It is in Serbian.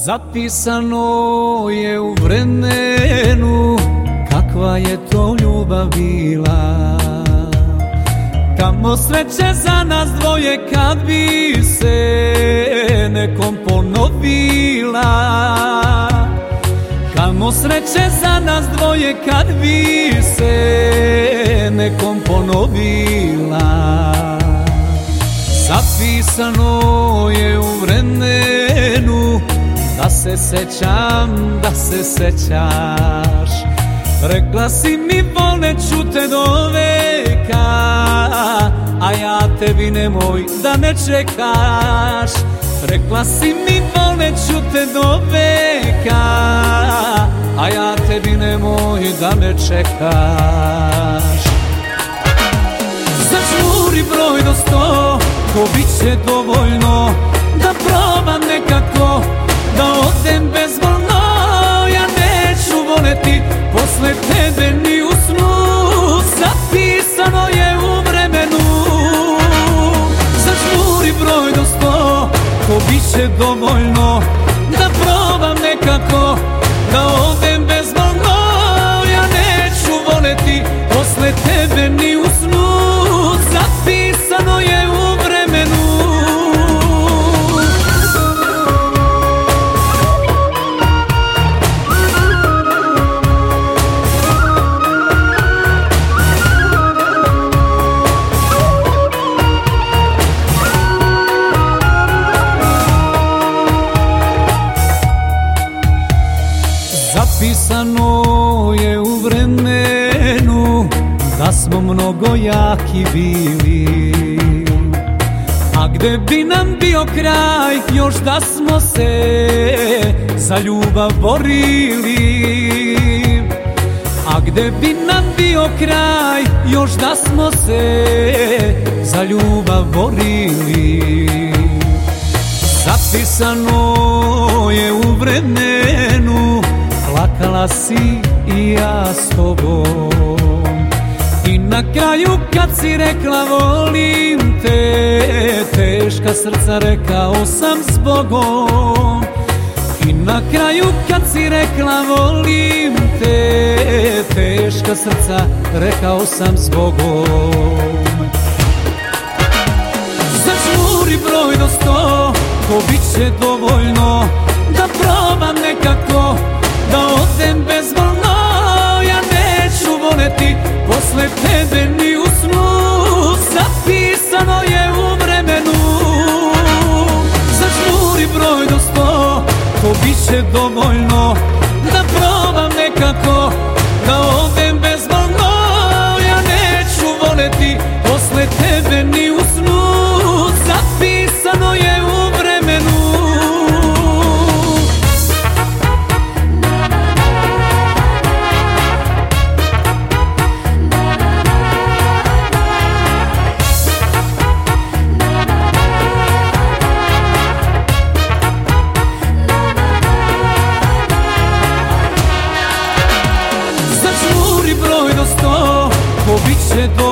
Zapisano je u vremenu kakva je to ljubav bila. Kamo sreće za nas dvoje kad bi se nekom ponovila. Kamo sreće za nas dvoje kad bi se nekom ponovila. Zapisano je u vremenu da se sećam, da se sećaš. Rekla si mi voleću te do veka, a ja tebi nemoj da ne čekaš. Rekla si mi voleću te do veka, a ja tebi nemoj da ne čekaš. Začuri broj do 100, to bit će dovoljno da probam nekako da odem bezvoljno. Ja neću voleti posle tebe ni u snu. Zapisano je u vremenu. Zažmuri broj do 100, to bit će dovoljno da probam nekako da odem bezvoljno. Ja neću voleti posle tebe ni u snu. Zapisano je u vremenu. Zapisano je u vremenu da smo mnogo jaki bili. A gde bi nam bio kraj još da smo se za ljubav borili. A gde bi nam bio kraj još da smo se za ljubav borili. Zapisano je u vremenu, plakala si i ja s tobom. I na kraju kad si rekla volim te, teška srca rekao sam s Bogom. I na kraju kad si rekla volim te, teška srca rekao sam s Bogom. Zažmuri broj do 100, to bit će dovoljno da probam nekako da odem bezvoljno. Ja neću voleti posle tebe ni u snu. Zapisano je u vremenu. Zažmuri broj do 100, to bit će dovoljno da probam nekako da odem bezvoljno. Ja neću voleti posle tebe ni u snu. Zapisano je u vremenu. Zažmuri broj do 100, to bit će dovoljno